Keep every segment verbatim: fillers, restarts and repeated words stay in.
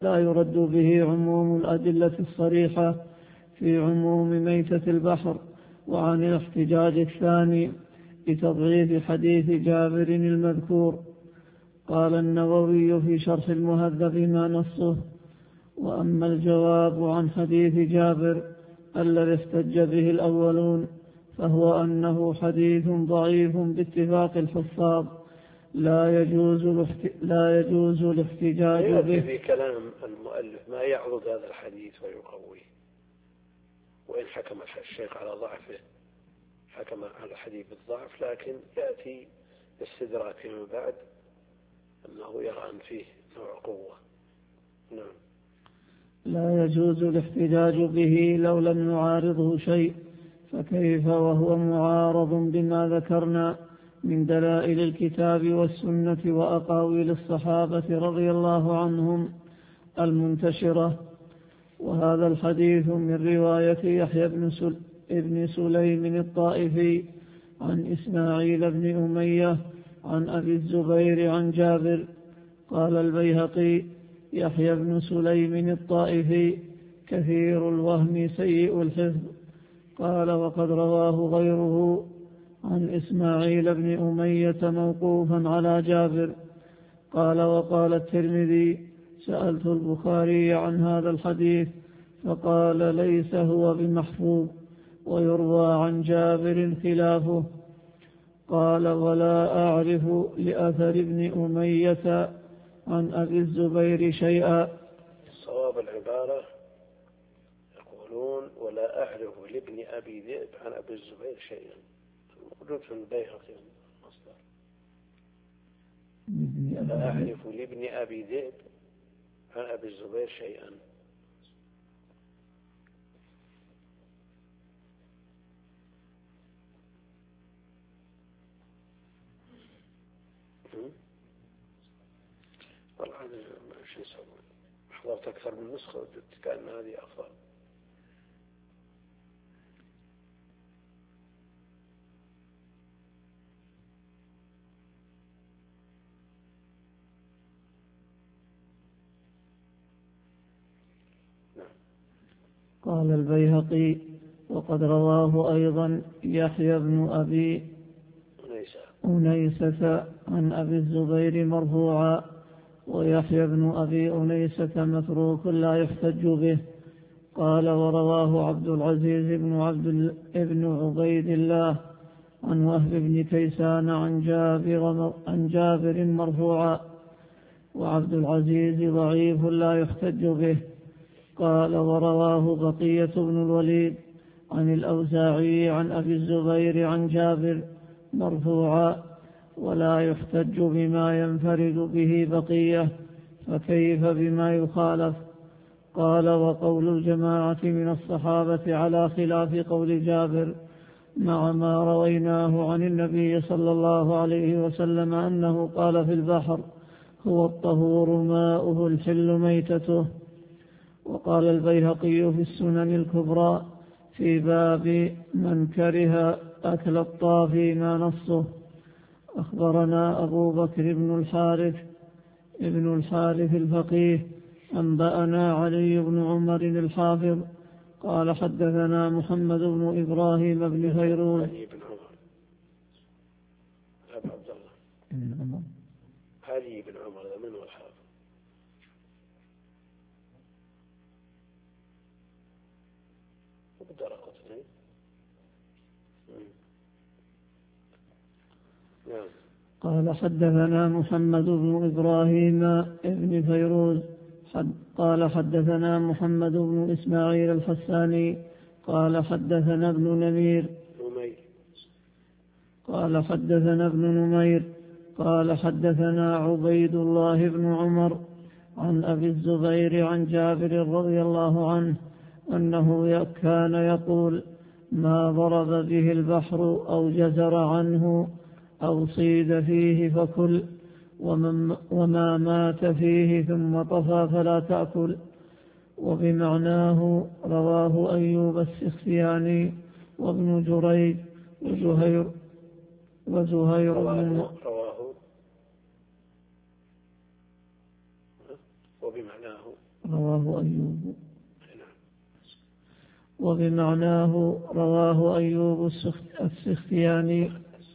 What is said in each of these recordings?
لا يرد به عموم الأدلة الصريحة في عموم ميتة البحر. وعن الاحتجاج الثاني بتضعيف حديث جابر المذكور قال النووي في شرح المهذب ما نصه: وأما الجواب عن حديث جابر الذي احتج به الأولون فهو أنه حديث ضعيف باتفاق الحفاظ لا يجوز لا يجوز الاحتجاج به. في كلام المؤلف ما يعرض هذا الحديث ويقويه، وإن حكم الشيخ على ضعفه حكم على الحديث بالضعف، لكن يأتي استدراك فيما بعد أنه يرى أن فيه نوع قوة. نعم. لا يجوز الاحتجاج به لو لم يعارضه شيء، فكيف وهو معارض بما ذكرنا من دلائل الكتاب والسنة وأقاويل الصحابة رضي الله عنهم المنتشرة. وهذا الحديث من رواية يحيى بن, سل... بن سليم الطائفي عن إسماعيل بن أمية عن أبي الزبير عن جابر. قال البيهقي: يحيى بن سليم الطائفي كثير الوهم سيء الحفظ. قال: وقد رواه غيره عن إسماعيل بن أمية موقوفا على جابر. قال: وقال الترمذي: سألت البخاري عن هذا الحديث فقال: ليس هو بمحفوظ، ويروى عن جابر خلافه. قال: ولا أعرف لأثر ابن أمية عن أبي الزبير شيئا. الصواب العبارة يقولون: ولا أعرف لابن أبي ذئب عن أبي الزبير شيئا. موجود في البيهقي مصدر: لا أعرف لابن أبي ذئب عن أبي الزبير شيئا. والله هذا شيء صعب. حضرت أكثر من نسخة وجدت كأن هذه أفضل. قال البيهقي: وقد رواه أيضا يحيى بن أبي أنيسة عن أبي الزبير مرفوعا، ويحيى بن أبي أنيسة متروك لا يحتج به. قال: ورواه عبد العزيز بن عبد ابن عبيد الله عن وهب بن كيسان عن جابر, عن جابر مرفوعا، وعبد العزيز ضعيف لا يحتج به. قال: ورواه بقية بن الوليد عن الأوزاعي عن أبي الزبير عن جابر مرفوعا، ولا يحتج بما ينفرد به بقية، فكيف بما يخالف؟ قال: وقول الجماعة من الصحابة على خلاف قول جابر مع ما رويناه عن النبي صلى الله عليه وسلم أنه قال في البحر: هو الطهور ماؤه الحل ميتته. وقال البيهقي في السنن الكبرى في باب من كره أكل الطافي ما نصه: أخبرنا أبو بكر بن الحارث ابن الحارث الفقيه أنبأنا علي بن عمر الحافظ قال: حدثنا محمد بن إبراهيم بن فيروز. علي بن عمر أبو عبد الله علي بن عمر من هو الحافظ؟ بدرقتني. نعم. قال: حدثنا محمد بن إبراهيم بن فيروز حد قال: حدثنا محمد بن إسماعيل الحساني قال: حدثنا ابن نمير نمير قال: حدثنا ابن نمير قال: حدثنا عبيد الله بن عمر عن أبي الزبير عن جابر رضي الله عنه أنه كان يقول: ما ضرب به البحر أو جزر عنه أو صيد فيه فكل، وما مات فيه ثم طفى فلا تأكل. وبمعناه رواه أيوب السختياني وابن جريج وزهير وزهير بن رواه وبمعناه رواه أيوب. وبمعناه رواه أيوب السختياني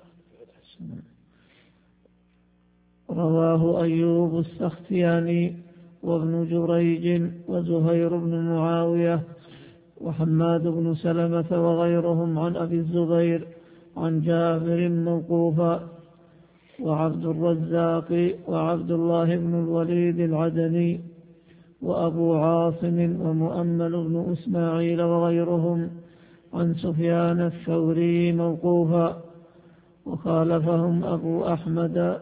رواه أيوب السختياني وابن جريج وزهير بن معاوية وحماد بن سلمة وغيرهم عن أبي الزبير عن جابر موقوفا. وعبد الرزاق وعبد الله بن الوليد العدني وأبو عاصم ومؤمل بن إسماعيل وغيرهم عن سفيان الثوري موقوفا. وخالفهم أبو أحمد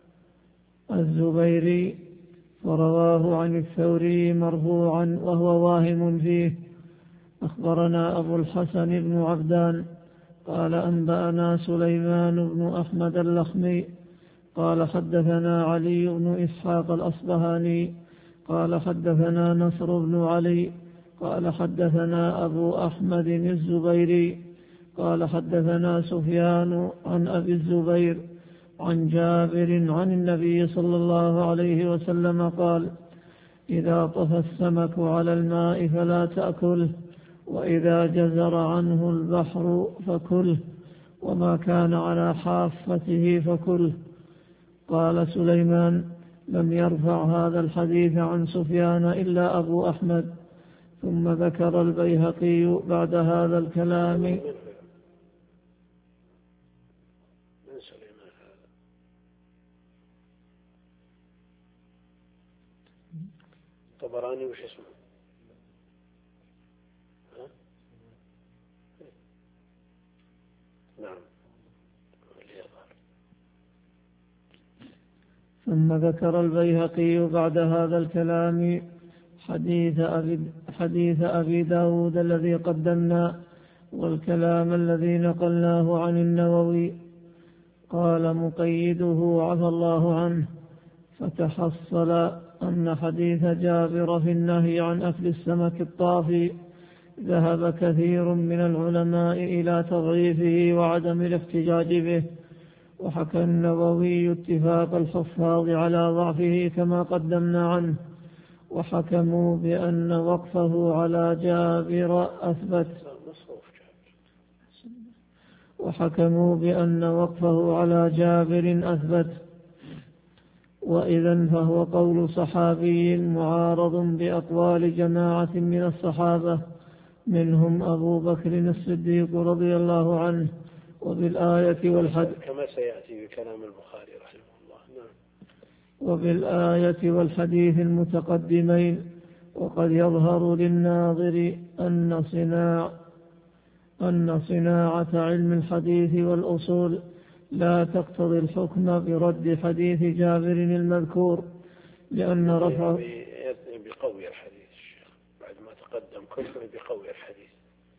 الزبيري فرواه عن الثوري مرفوعا وهو واهم فيه. أخبرنا أبو الحسن بن عبدان قال أنبأنا سليمان بن أحمد اللخمي قال حدثنا علي بن إسحاق الأصبهاني قال حدثنا نصر بن علي قال حدثنا أبو أحمد الزبيري قال حدثنا سفيان عن أبي الزبير عن جابر عن النبي صلى الله عليه وسلم قال: إذا طفى السمك على الماء فلا تأكله، وإذا جزر عنه البحر فكله، وما كان على حافته فكله. قال سليمان: لم يرفع هذا الحديث عن سفيان إلا أبو أحمد. ثم ذكر البيهقي بعد هذا الكلام طبراني وش اسمه؟ ها؟ نعم. ثم ذكر البيهقي بعد هذا الكلام حديث أبي, حديث أبي داود الذي قدمنا والكلام الذي نقلناه عن النووي. قال مقيده عفى الله عنه: فتحصل أن حديث جابر في النهي عن أكل السمك الطافي ذهب كثير من العلماء إلى تضعيفه وعدم الاحتجاج به، وحكى النووي اتفاق الحفاظ على ضعفه كما قدمنا عنه، وحكموا بأن وقفه على جابر أثبت وحكموا بأن وقفه على جابر أثبت وإذن فهو قول صحابي معارض بأقوال جماعة من الصحابة منهم أبو بكر الصديق رضي الله عنه. وبالآية والحديث كما سيأتي بكلام البخاري رحمه الله. نعم. وبالآية والحديث المتقدمين. وقد يظهر للناظر أن صناع أن صناعة علم الحديث والأصول لا تقتضي الحكم برد حديث جابر المذكور، لأن رفعه بقوي الحديث بعد ما تقدم كله بقوي الحديث.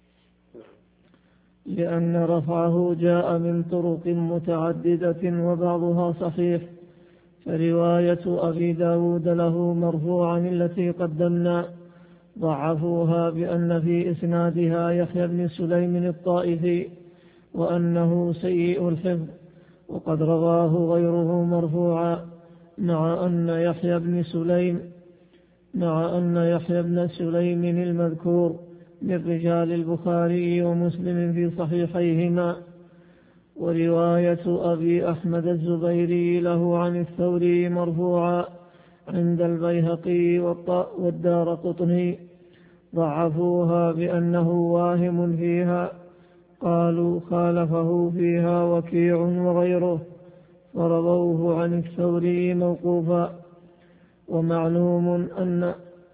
لأن رفعه جاء من طرق متعددة وبعضها صحيح، فرواية أبي داود له مرفوعا التي قدمنا ضعفوها بأن في إسنادها يحيى بن سليم الطائفي وأنه سيء الحفظ، وقد رواه غيره مرفوعا مع أن يحيى بن سليم مع أن يحيى بن سليم المذكور من رجال البخاري ومسلم في صحيحيهما. ورواية أبي أحمد الزبيري له عن الثوري مرفوعا عند البيهقي والدارقطني ضعفوها بأنه واهم فيها، قالوا خالفه فيها وكيع وغيره، فرووه عن الثوري موقوفا. ومعلوم أن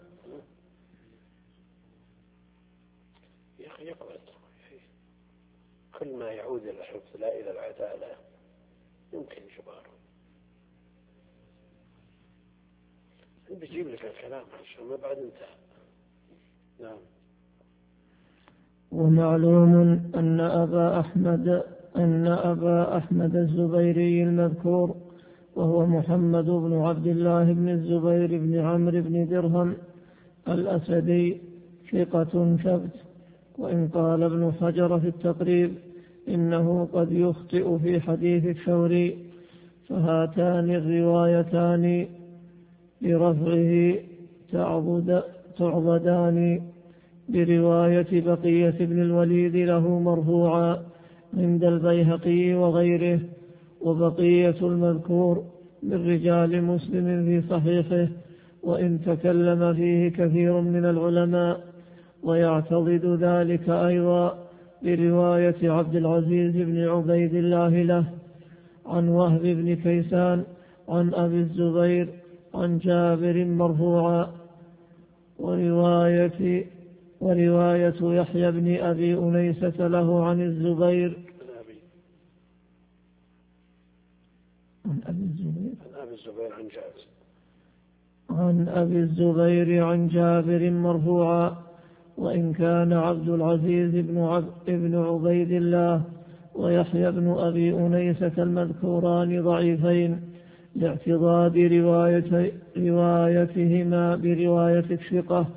كل ما يعود إلى الحفظ لا إلى العدالة يمكن جباره. بيجيب لك الكلام عشان ما بعد انتهى. نعم. ومعلوم أن أبا أحمد أن أبا أحمد الزبيري المذكور وهو محمد بن عبد الله بن الزبير بن عمرو بن درهم الأسدي ثقة ثبت، وإن قال ابن حجر في التقريب إنه قد يخطئ في حديث الثوري، فهاتان الروايتان برفعه تعضد تعضدان برواية بقية بن الوليد له مرفوعا عند البيهقي وغيره، وبقية المذكور من رجال مسلم في صحيحه، وإن تكلم فيه كثير من العلماء. ويعتضد ذلك أيضا برواية عبد العزيز بن عبيد الله له عن وهب بن كيسان عن أبي الزبير عن جابر مرفوعا. ورواية ورواية يحيى بن أبي أنيسة له عن الزبير عن أبي الزبير عن أبي الزبير عن جابر عن أبي الزبير عن جابر مرفوعا. وإن كان عبد العزيز بن, عب بن عبيد الله ويحيى بن أبي أنيسة المذكوران ضعيفين لاعتضاد رواية روايتهما برواية الثقة.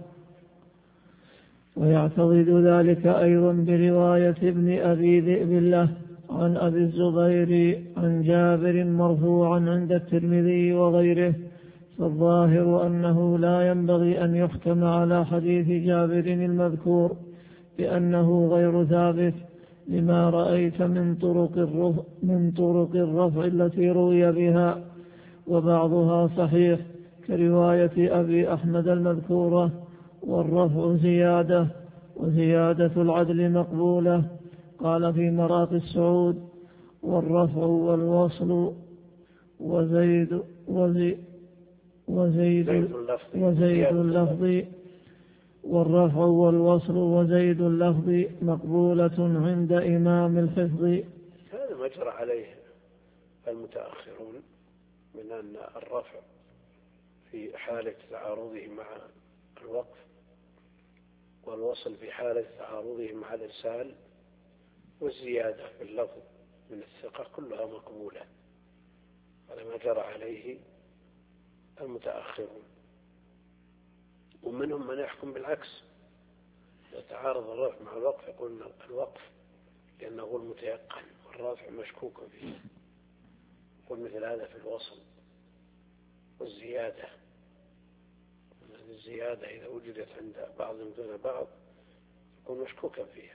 ويعتضد ذلك أيضا برواية ابن أبي ذئب له عن أبي الزبير عن جابر مرفوعا عند الترمذي وغيره. فالظاهر أنه لا ينبغي أن يحكم على حديث جابر المذكور بأنه غير ثابت لما رأيت من طرق الرفع, من طرق الرفع التي روي بها، وبعضها صحيح كرواية أبي أحمد المذكورة، والرفع زيادة، وزيادة العدل مقبولة. قال في مراقي السعود: والرفع والوصل وزيد وزي وزيد وزيد اللفظ والرفع والوصل وزيد اللفظ مقبولة عند إمام الحفظ. هذا ما جرى عليه المتأخرون من أن الرفع في حالة تعارضه مع الوقف، والوصل في حالة تعارضه مع الإرسال، والزيادة في اللفظ من الثقة كلها مقبولة. هذا ما جرى عليه المتأخرون. ومنهم من يحكم بالعكس، إذا تعارض الرفع مع الوقف يقول الوقف لأنه هو المتيقن والرافع مشكوك فيه. يقول مثل هذا في الوصل. والزيادة، الزيادة إذا وجدت عند بعضهم دون بعض يكون مشكوكا فيها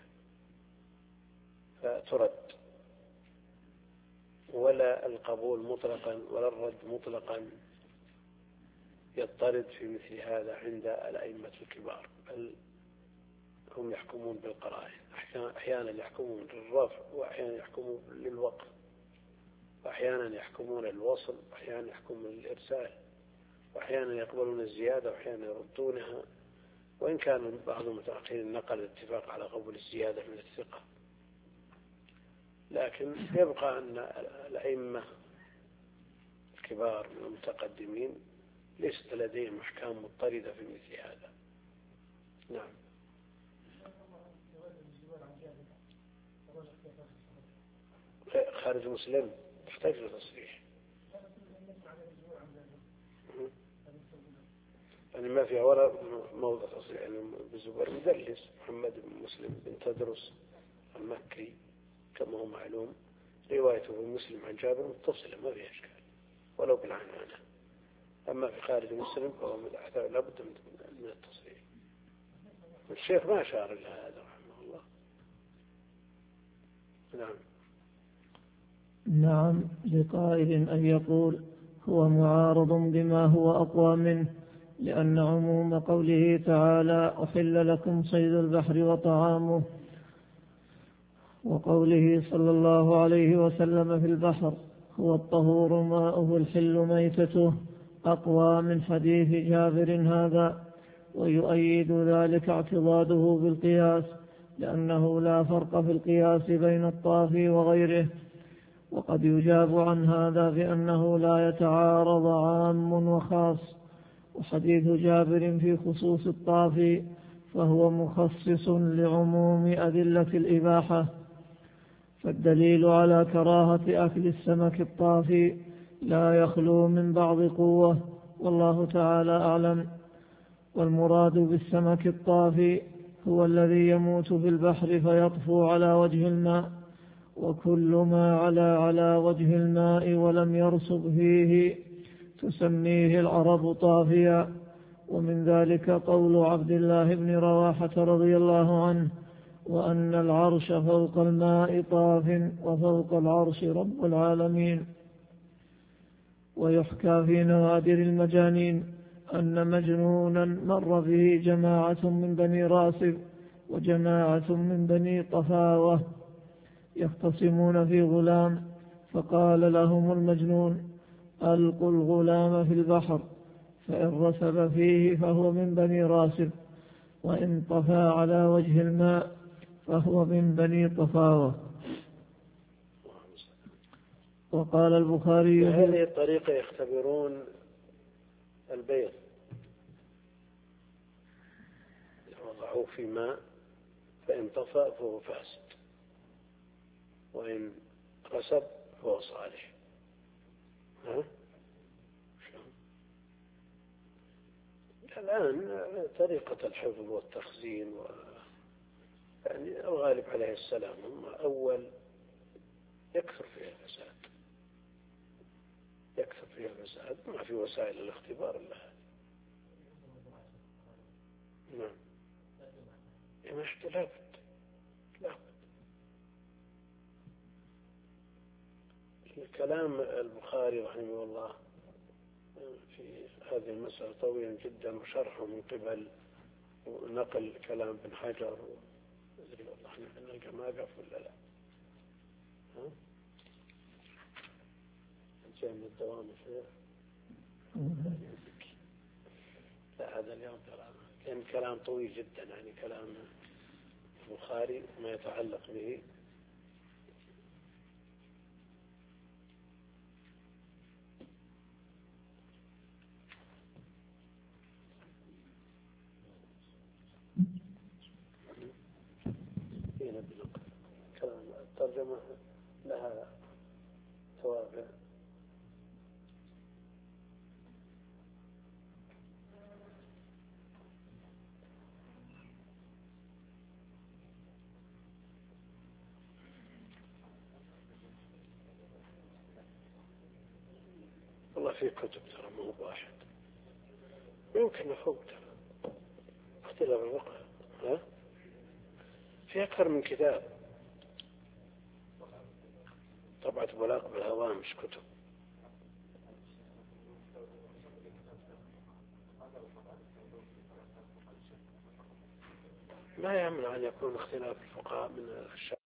فترد. ولا القبول مطلقا ولا الرد مطلقا يضطرد في مثل هذا عند الأئمة الكبار، بل هم يحكمون بالقرائن. أحيانا يحكمون للرفع، وأحيانا يحكمون للوقف، وأحيانا يحكمون للوصل، وأحيانا يحكمون للإرسال، وأحيانا يقبلون الزيادة وأحيانا يردونها. وإن كان بعض المتأخرين نقل الاتفاق على قبول الزيادة من الثقة، لكن يبقى أن الأئمة الكبار من المتقدمين ليست لديهم أحكام مضطردة في مثل هذا. نعم. خارج مسلم تحتاج لتصريح، يعني ما فيها ولا موضع تصريح. يعني بالزبير مدلس محمد بن مسلم بن تدرس المكي كما هو معلوم، روايته في مسلم عن جابر متصلة ما فيها إشكال ولو بالعنعنة. أما في خارج مسلم فهو لابد من التصريح. الشيخ ما أشار إلى هذا رحمه الله. نعم. نعم، لقائل أن يقول هو معارض بما هو أقوى منه، لأن عموم قوله تعالى: أحل لكم صيد البحر وطعامه، وقوله صلى الله عليه وسلم في البحر: هو الطهور ماؤه الحل ميتته، أقوى من حديث جابر هذا. ويؤيد ذلك اعتضاده بالقياس، لأنه لا فرق في القياس بين الطافي وغيره. وقد يجاب عن هذا بأنه لا يتعارض عام وخاص، وحديث جابر في خصوص الطافي فهو مخصص لعموم أدلة الإباحة. فالدليل على كراهة أكل السمك الطافي لا يخلو من بعض قوة، والله تعالى أعلم. والمراد بالسمك الطافي هو الذي يموت في البحر فيطفو على وجه الماء، وكل ما علا على وجه الماء ولم يرسب فيه تسميه العرب طافيا. ومن ذلك قول عبد الله بن رواحة رضي الله عنه: وأن العرش فوق الماء طاف وفوق العرش رب العالمين. ويحكى في نوادر المجانين أن مجنونا مر به جماعة من بني راسب وجماعة من بني طفاوة يختصمون في غلام، فقال لهم المجنون: ألقوا الغلام في البحر، فإن رسب فيه فهو من بني راسب، وإن طفى على وجه الماء فهو من بني طفاوة. وقال البخاري: بهذه الطريقة يختبرون البيض، وضعوه في ماء فإن طفى فهو فاسد، وإن رسب فهو صالح. ها؟ الآن طريقة الحفظ والتخزين و... يعني الغالب عليه السلام هم أول يكثر فيها الفساد، يكثر فيها الفساد، ما في وسائل الاختبار إلا هذه. نعم، يمشي لابد لابد. كلام البخاري رحمه الله في هذه المسألة طويل جدا، وشرحه من قبل نقل كلام ابن حجر وذي والله نلقى ما قف ولا لا. ها؟ جاء من الدوام شيخ؟ لا هذا اليوم ترى كان كلام طويل جدا، يعني كلام البخاري ما يتعلق به. كلام الترجمة لها توابع. والله في كتب ترى مو واحد، يمكن فوق ترى اختلاف الفقه. ها؟ في أكثر من كتاب طبعت بلاغ بالهوامش كتب. ما يمنع أن يكون اختلاف الفقهاء من الشرع.